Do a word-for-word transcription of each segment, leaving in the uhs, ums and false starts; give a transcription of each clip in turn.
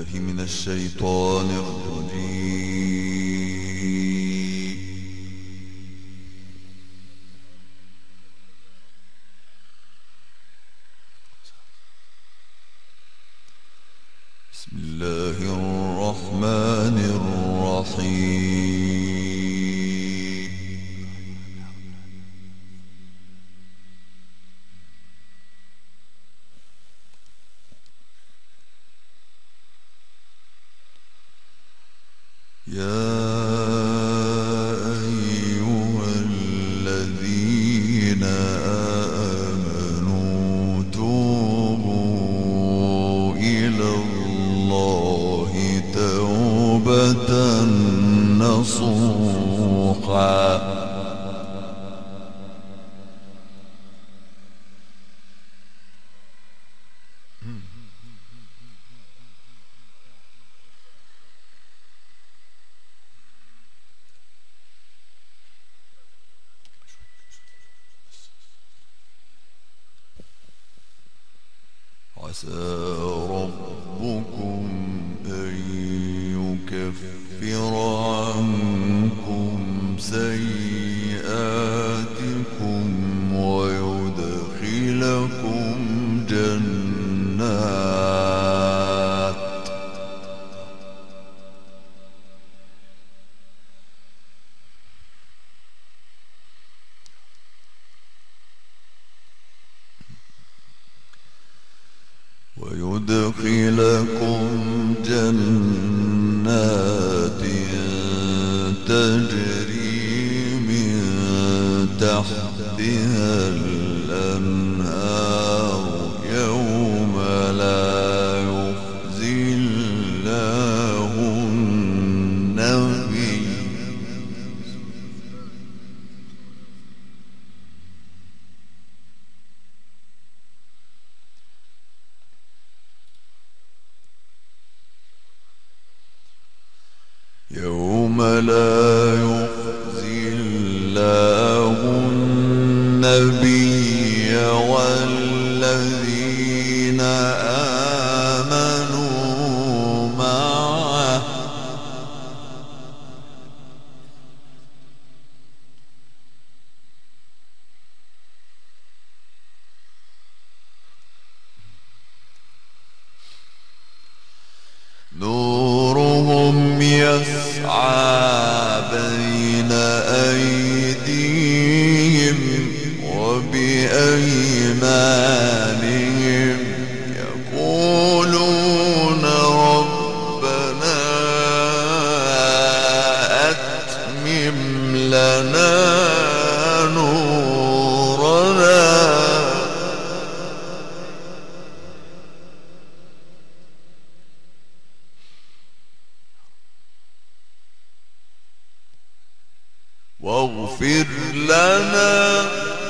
بالله من الشيطان الرجيم. بسم الله الرحمن الرحيم. يا أيها الذين آمنوا توبوا إلى الله توبة نصوحا عسى ربكم أن يكفر عنكم سيئاتكم ويدخلكم جنات ويدخلكم جنات تجري من تحتها الأنهار يوم لا يخزي الله النبي يوم لا يخزي الله النبي والذين آمنوا معه نورهم يسعى بين أيديهم وبأيمانهم يقولون ربنا أتمم لنا نورنا واغفر لنا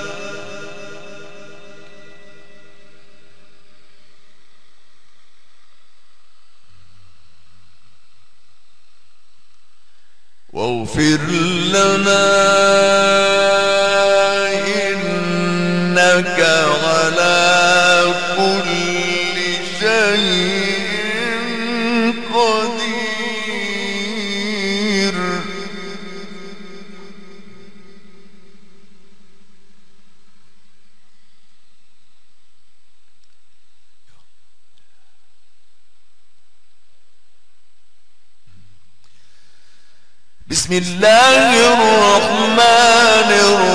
واغفر لنا إنك على كل شيء قدير. بسم الله الرحمن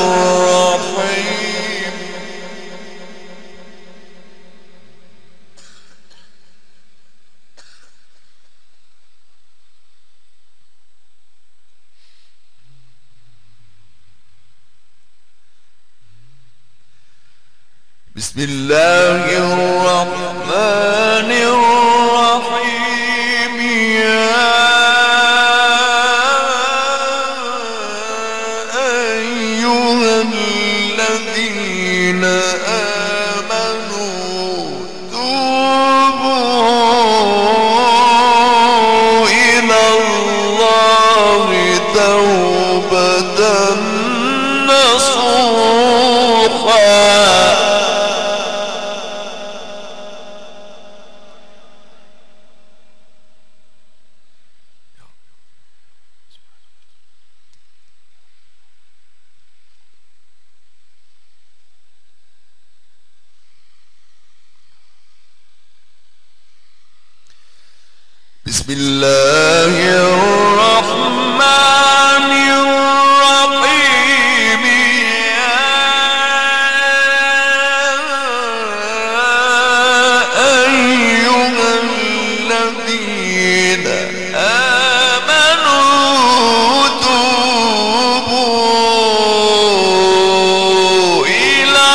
الرحيم. بسم الله الرحمن الرحيم. يا نصوحا بسم الله الرحمن الرحيم يا أيها الذين آمنوا توبوا إلى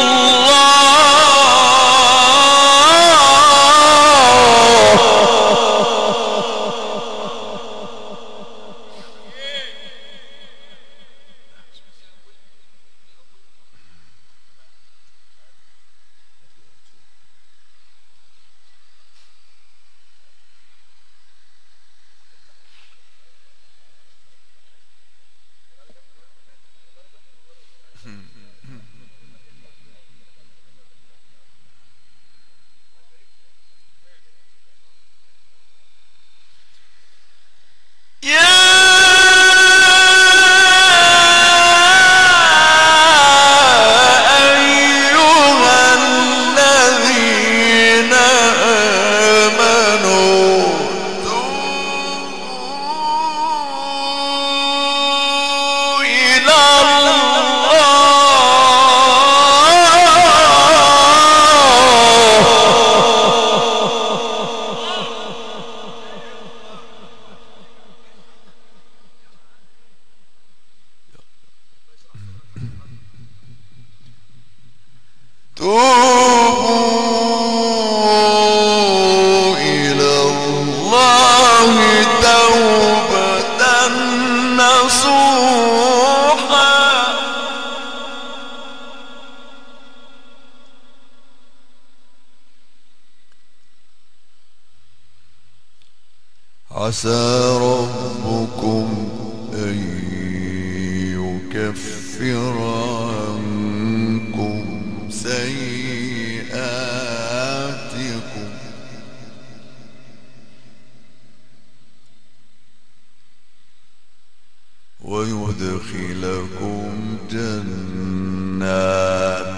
توبوا إلى الله توبة نصوحا عسى ربكم أن يكفر عنكم سيئاتكم ويدخلكم جنات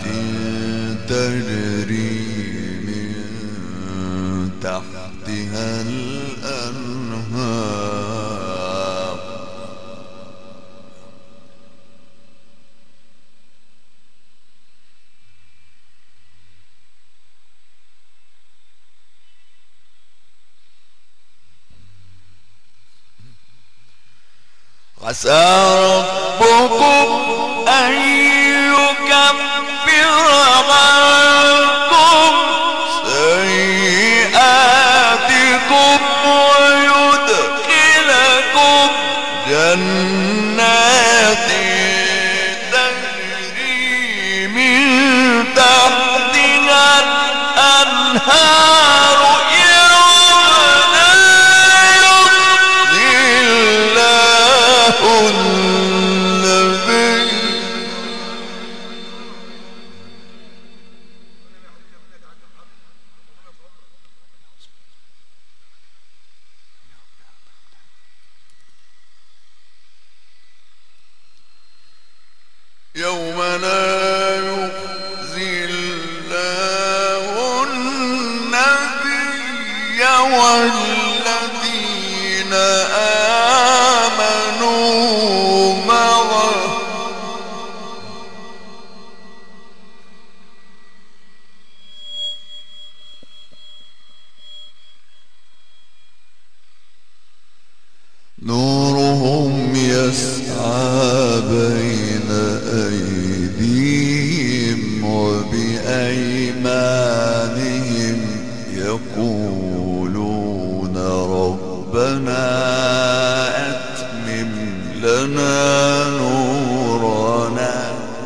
تجري من تحتها الأنهار عسى ربكم أن يكفر عنكم سيئاتكم ويدخلكم جنات تجري من تحتها الأنهار النبي يوم لا يخزي الله النبي والذين آمنوا معه نورهم يسعى بين أيديهم وبأيمانهم يقولون ربنا أتمم لنا نورنا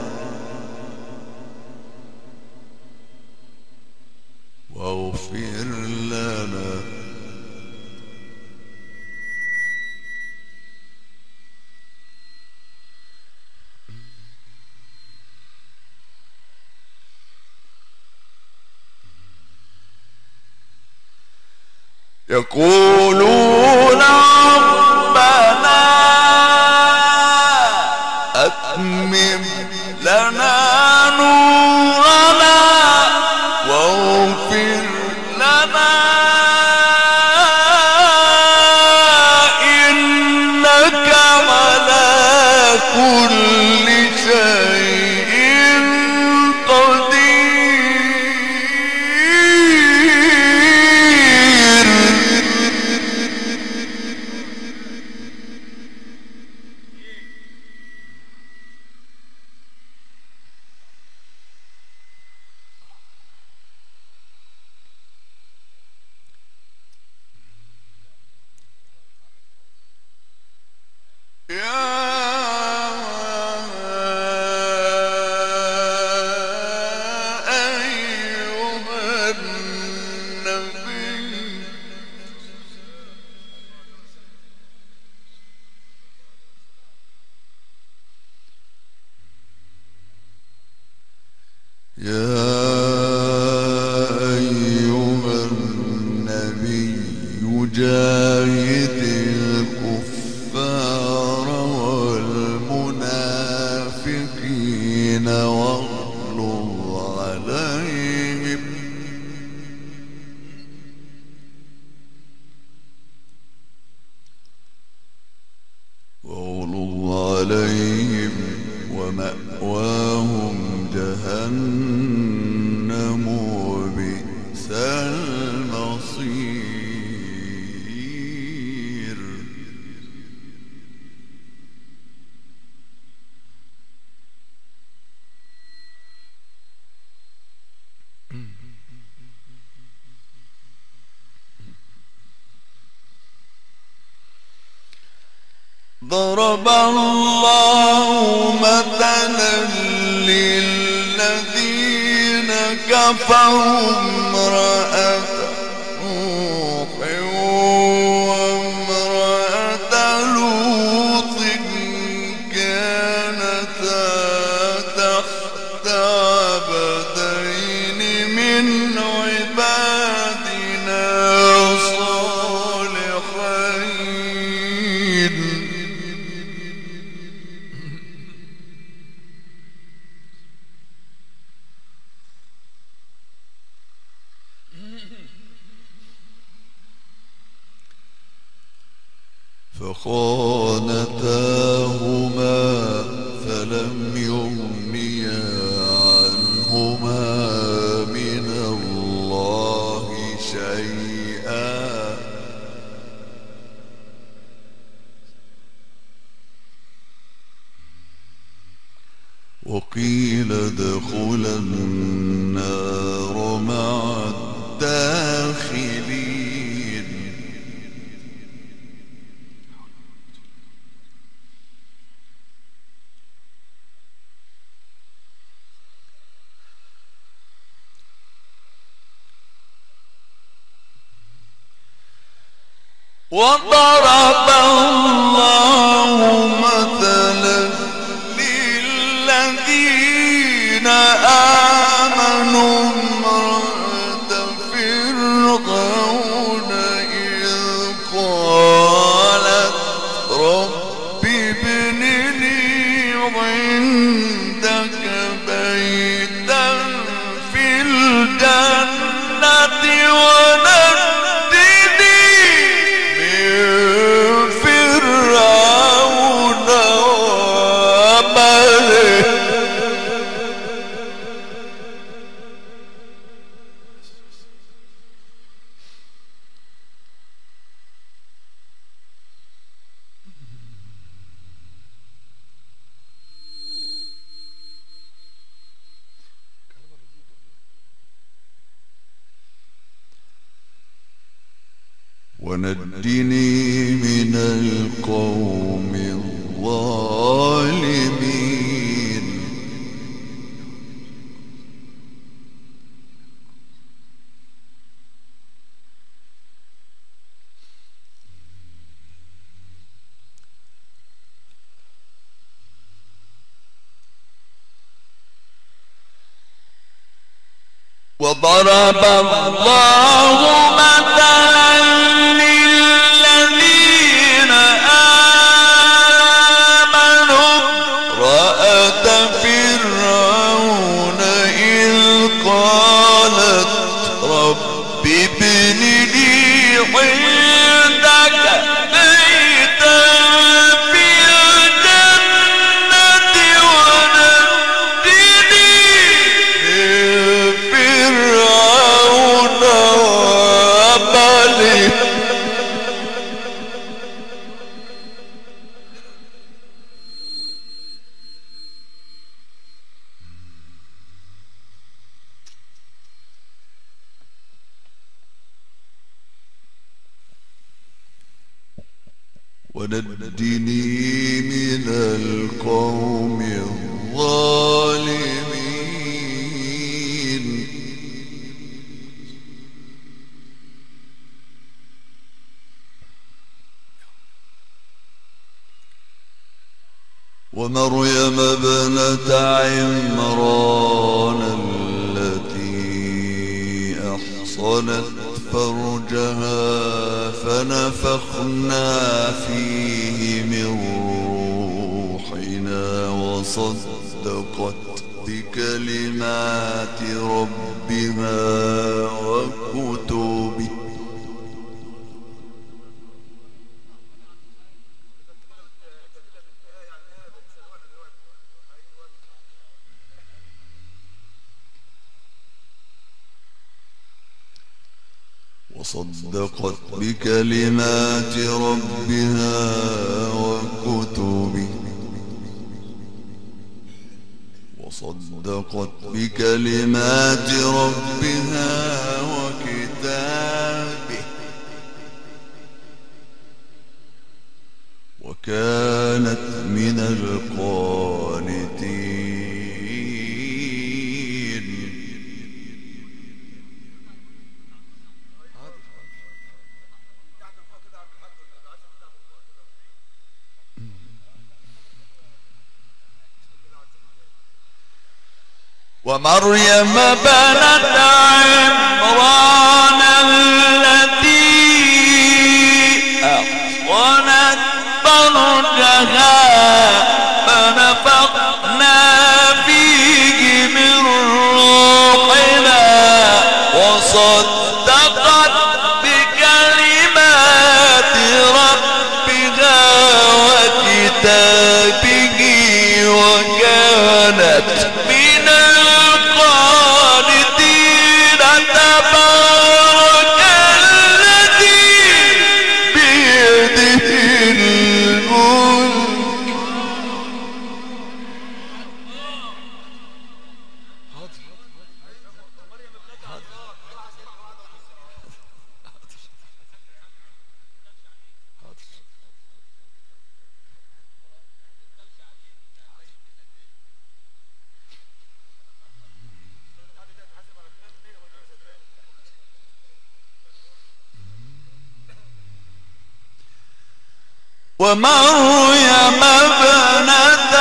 واغفر لنا يقولون ربنا أتمم لنا نورنا واغفر لنا يا أيها النبي جاهد الكفار والمنافقين واغلظ عليهم واغلظ عليهم ومأواهم جهنم وبئس المصير. ضرب الله مثلا للذين كفروا امرأة نوح وامرأة لوط كانتا تحت عبدين من عبادنا صالحين فخانتاهما فلم يغنيا عنهما من الله شيئا وقيل ادخلا النار مع الداخلين. وضرب الله مثلا للذين آمنوا امرأة فرعون إذ قالت رب ابن لي عندك بيتا في الجنة ونجني ونجني من القوم الظالمين. وضرب الله مثلا للذين آمنوا امرأة فرعون إذ قالت رب ابن لي عندك بيتا في الجنة ونجني من فرعون وعمله. ونجني من القوم الظالمين. ومريم ابنة عمران وأحصنت فرجها فنفخنا فيه من روحنا وصدقت بكلمات ربها وكتبه وصدقت بكلمات ربها وكتبه وصدقت بكلمات ربها وكتابه وكانت من القانتين. ومريم بنت عمران التي أحصنت فرجها فنفخنا فيه من روحنا وصدقت بكلمات ربها وكتابه وكانت من القانتين. تبارك الذي بيده الملك ومريم ابنة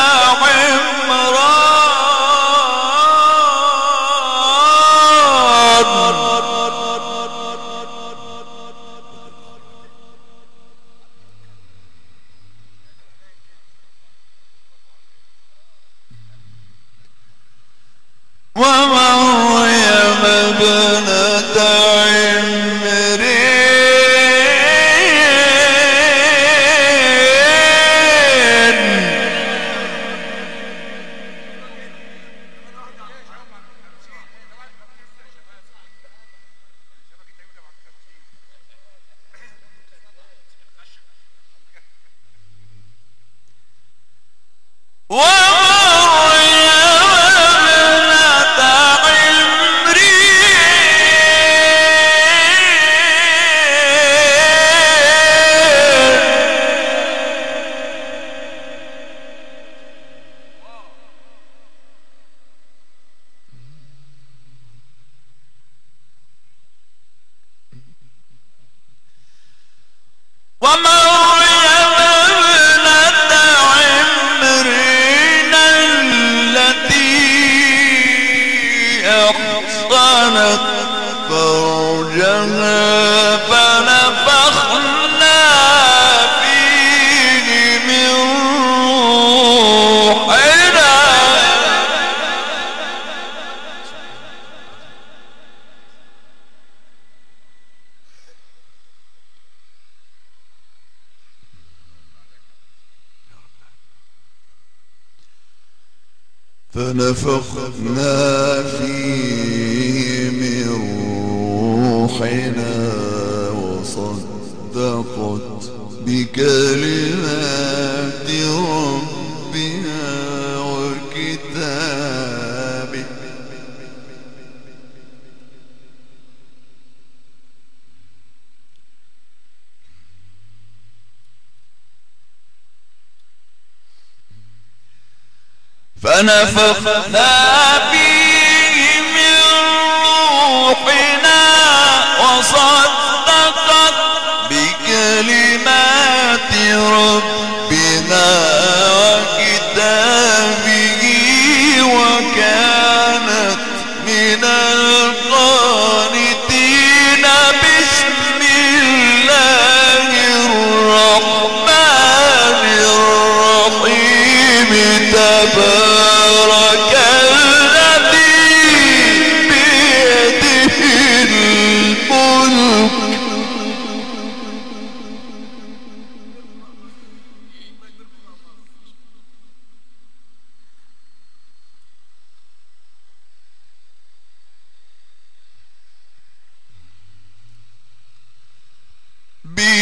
عمران ومريم ابنة فنفخنا فيه من روحنا وصدقت بكلمات ربها وكتابه فنفخنا فيه من روحنا وصدقت بكلمات ربنا وكتابه وكانت من القانتين.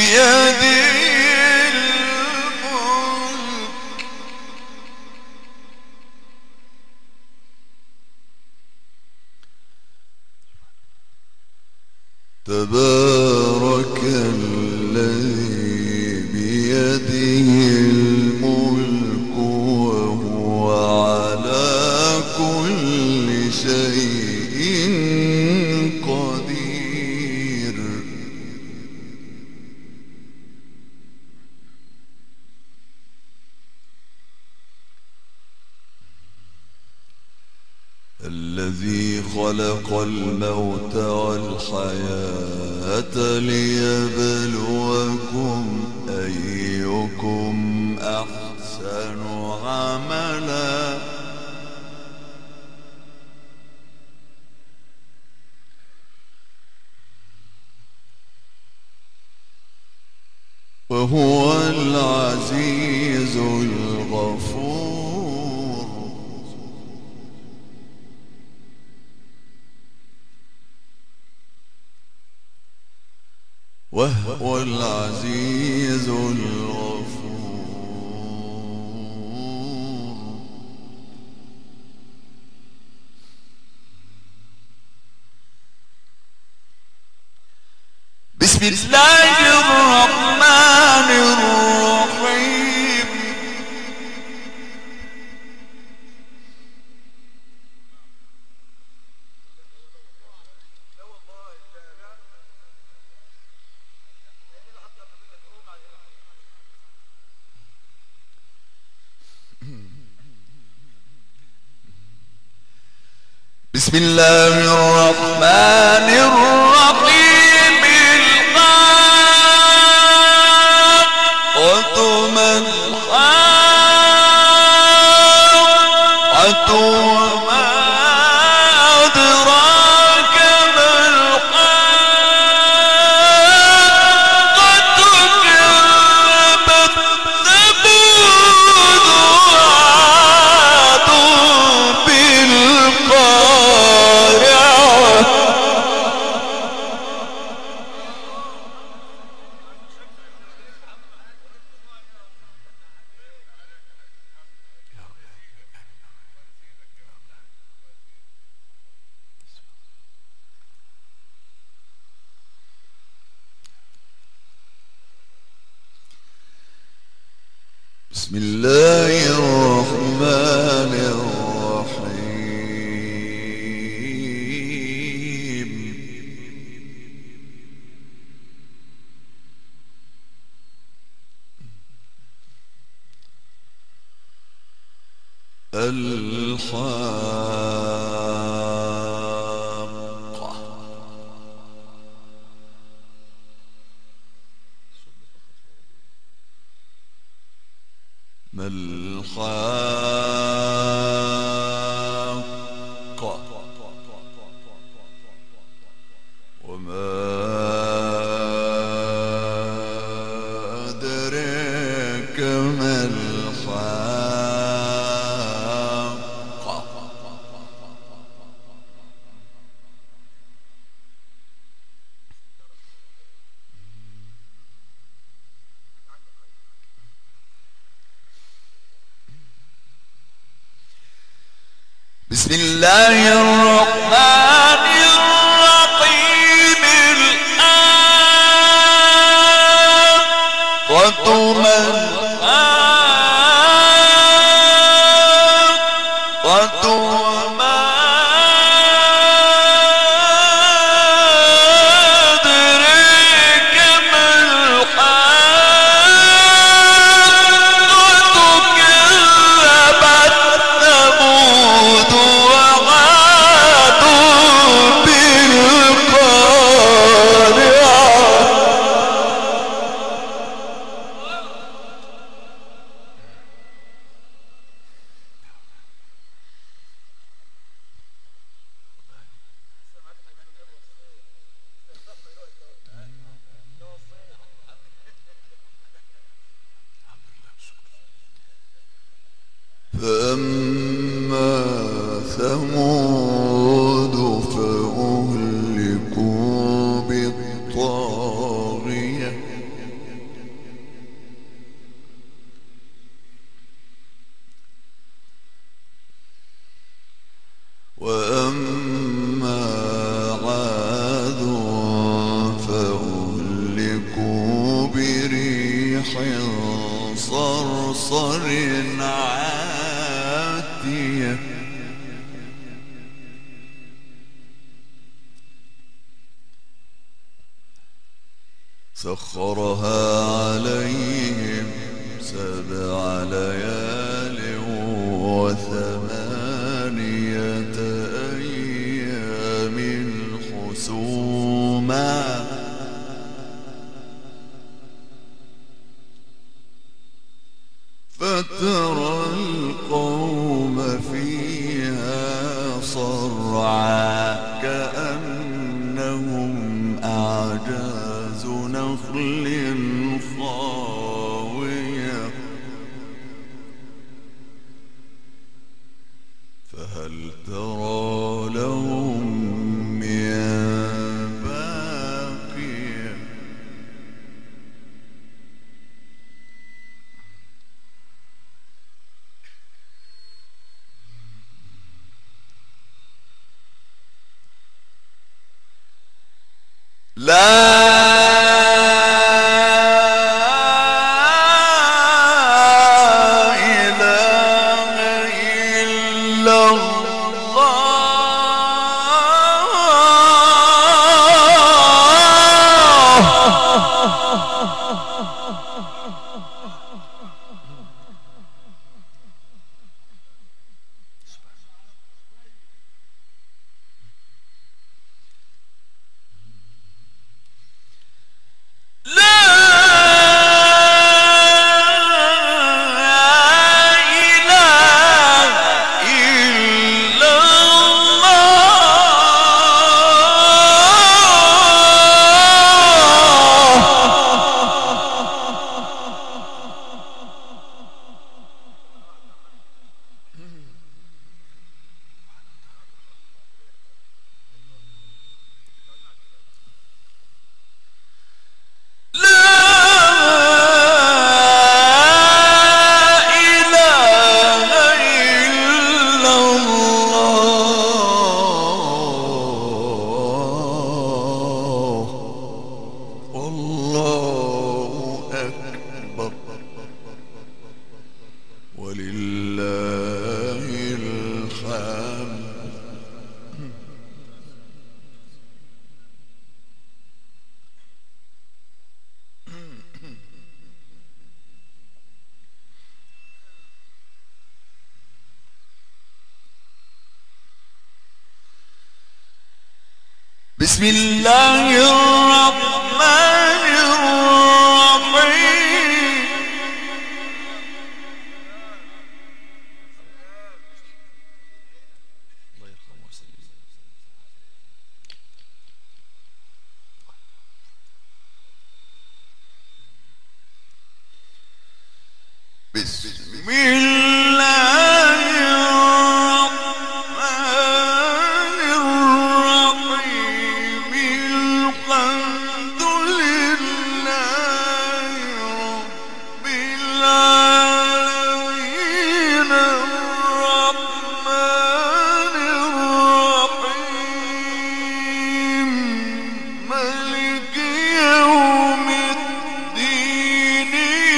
بيده تبارك الذي بيده الملك وهو على كل شيء قدير. الذي خلق الموت والحياة ليبلوكم أيكم أحسن عملا وهو العزيز الغفور. وهو العزيز الغفور. بسم الله الرحمن الرحيم. بسم الله الرحمن الرحيم. الحاقة ما الحاقة وما أدراك ما الحاقة. كذبت ثمود وعاد بالقارعة. بسم الله الرحمن الرحيم. الحاقة ما الحاقة وما أدراك ما الحاقة. بسم الله الرحمن الرحيم. الحاقة ما الحاقة وما أدراك ما الحاقة. كذبت ثمود وعاد بالقارعة. فأما ثمود فأهلكوا بالطاغية بصر عاتية سخرها عليهم سبع ليال وثمانية أيام حسوما فترى القوم فيها صرعا كأنهم أعجاز نخل خاوية فهل ترى لهم من باقية لا ولله الحمد. بسم الله الرحمن الرحيم. بسم الله الرحمن الرحيم. الحمد لله رب العالمين الرحمن الرحيم مالك يوم الدين.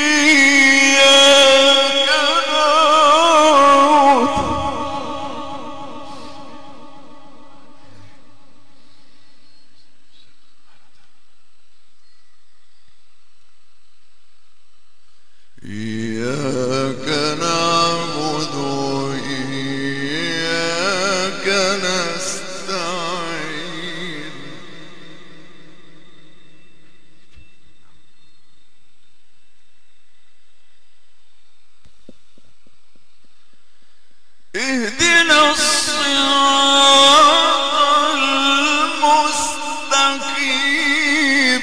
إياك نعبد وإياك نستعين. اهدنا الصراط المستقيم.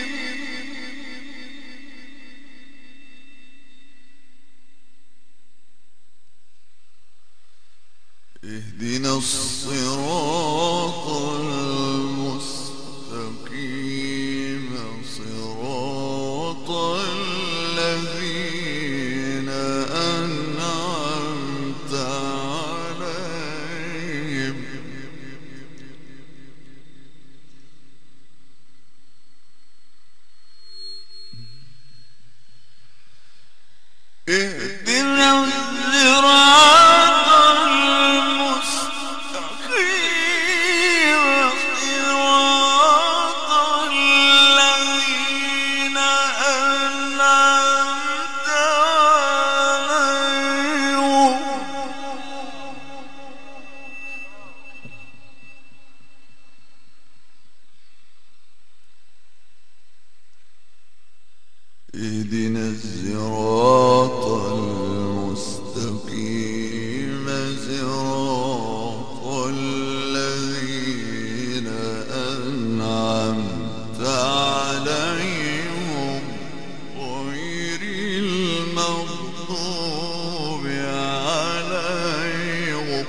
اهدنا الصراط المستقيم صراط الذين أنعمت عليهم إيه اهدنا الصراط المستقيم صراط الذين أنعمت عليهم غير المغضوب عليهم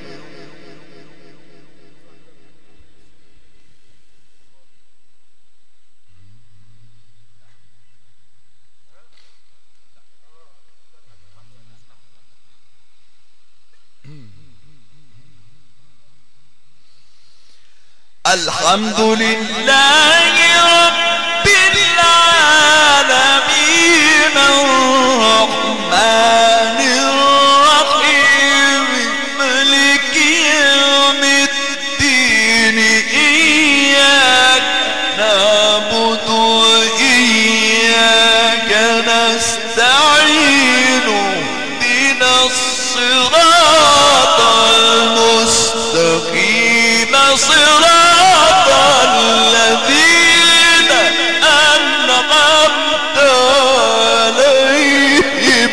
الحمد لله رب العالمين الرحمن الرحيم مالك يوم الدين إياك نعبد وإياك نستعين اهدنا الصراط المستقيم صراط الذين أنعمت عليهم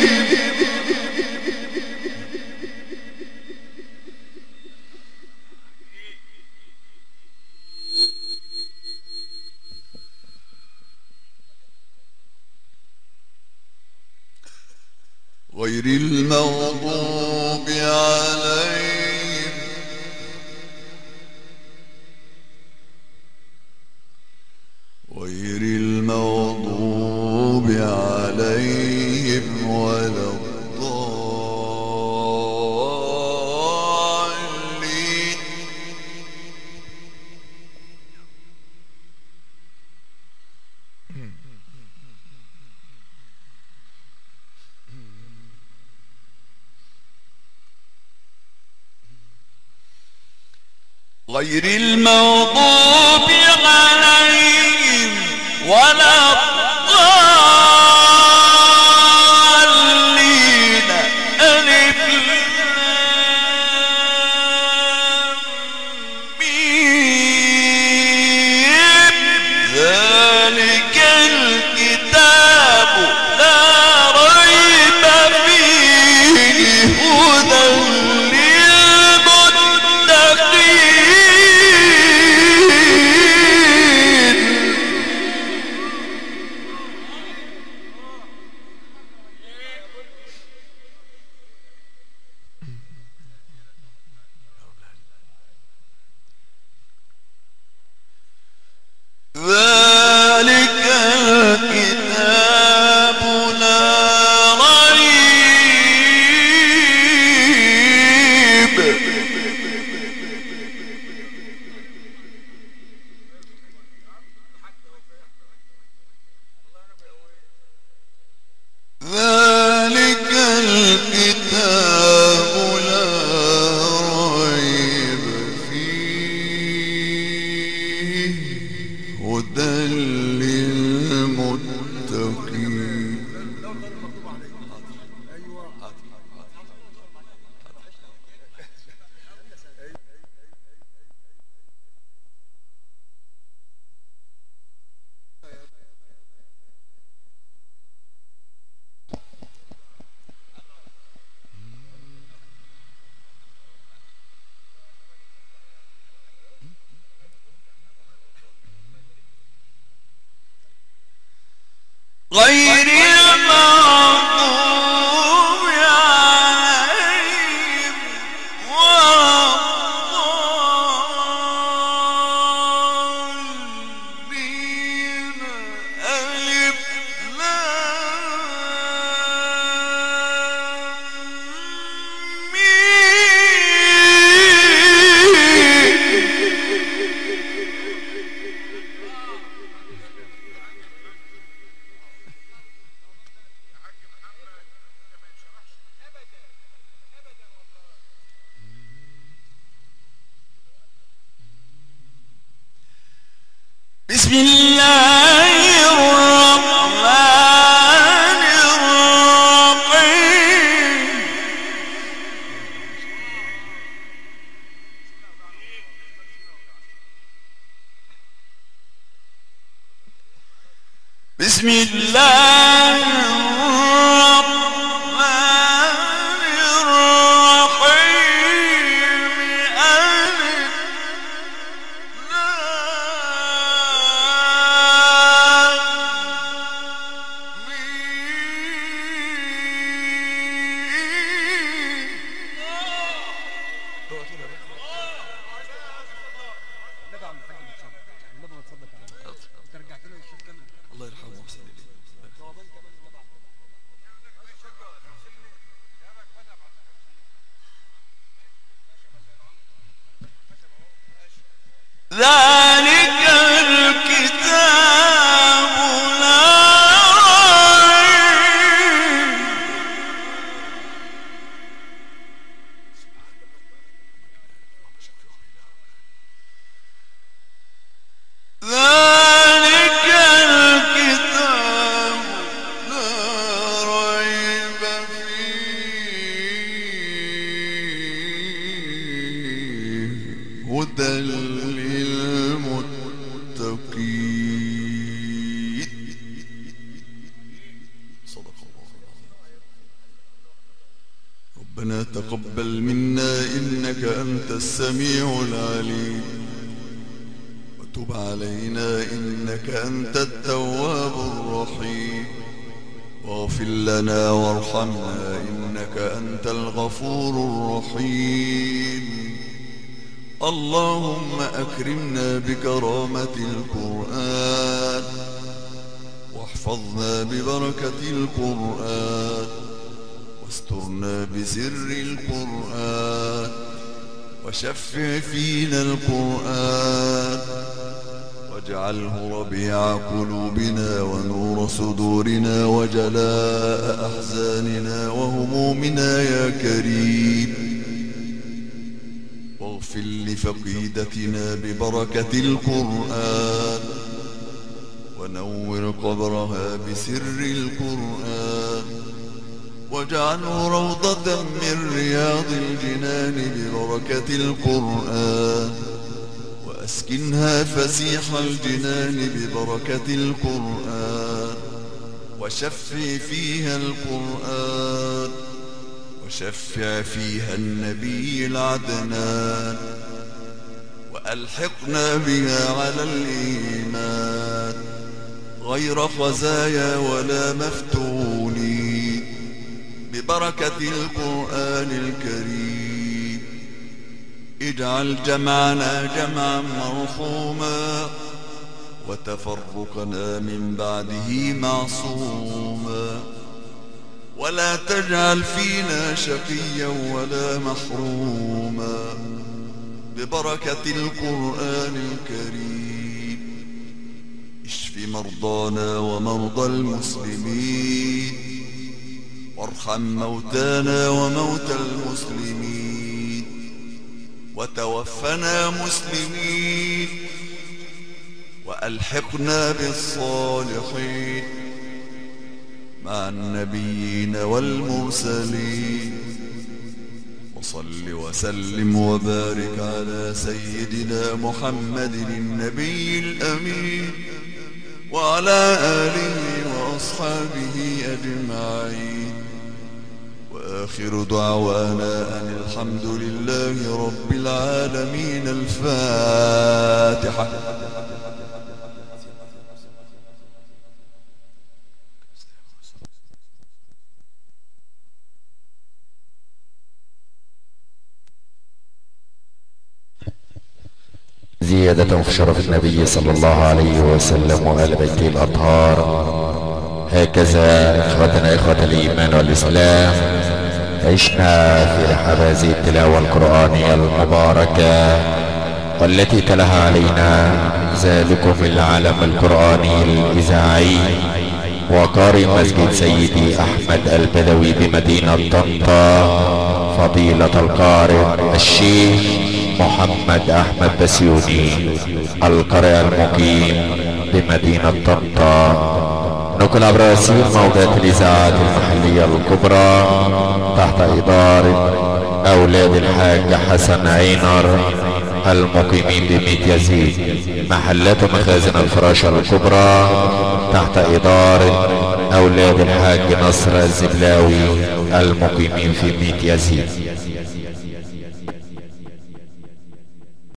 غير المغضوب عليهم غير المغضوب عليهم ولا الضالين غير المغضوب عليهم ولا الضالين ألف لام ميم ذلك الكتاب لا ريب فيه هدى ذلك الكتاب لا ريب ذلك الكتاب لا ريب فيه هدى للمتقين غير المغضوب عليهم ولا الضالين ألف لام ميم الله الرحمن الرحيم ألف الله يرحمه ويحسن إليه. ذلك الكتاب لا ريب ذلك الكتاب لا ريب فيه هدى للمتقين. صدق الله العظيم. ربنا تقبل منا إنك أنت السميع العليم، وتب علينا إنك أنت التواب الرحيم، واغفر لنا وارحمنا إنك أنت الغفور الرحيم. اللهم أكرمنا بكرامة القرآن، واحفظنا ببركة القرآن، واسترنا بسر القرآن، وشفع فينا القرآن، واجعله ربيع قلوبنا ونور صدورنا وجلاء أحزاننا وهمومنا يا كريم. واغفر لفقيدتنا ببركة القرآن، ونور قبرها بسر القرآن، واجعله روضة من رياض الجنان ببركة القرآن، وأسكنها فسيح الجنان ببركة القرآن، وشفع فيها القرآن، وشفع فيها النبي العدنان، وألحقنا بها على الإيمان غير خزايا ولا مفتونين ببركة القرآن الكريم. اجعل جمعنا جمعا مرحوما، وتفرقنا من بعده معصوما، ولا تجعل فينا شقيا ولا محروما ببركة القرآن الكريم. اشف مرضانا ومرضى المسلمين، وارحم موتانا وموتى المسلمين، وتوفنا مسلمين، وألحقنا بالصالحين مع النبيين والمرسلين. وصل وسلم وبارك على سيدنا محمد النبي الأمين، وعلى آله وأصحابه أجمعين. وآخر دعوانا أن الحمد لله رب العالمين. الفاتحة. زيادة في شرف النبي صلى الله عليه وسلم وآل بيته الأطهار. هكذا إخوتنا إخوة الإيمان والإسلام عشنا في رحاب هذه التلاوة القرآنية المباركة، والتي تلاها علينا ذلكم العالم القرآني الإذاعي وقارئ مسجد سيدي أحمد البدوي بمدينة طنطا، فضيلة القارئ الشيخ محمد أحمد بسيوني القارئ المقيم بمدينة طنطا. نقل عبر رسيل موجات الإذاعات المحلية الكبرى تحت إدارة أولاد الحاج حسن عينر المقيمين بميت يزيد، محلات مخازن الفراشة الكبرى تحت إدارة أولاد الحاج نصر الزبلاوي المقيمين في ميت يزيد.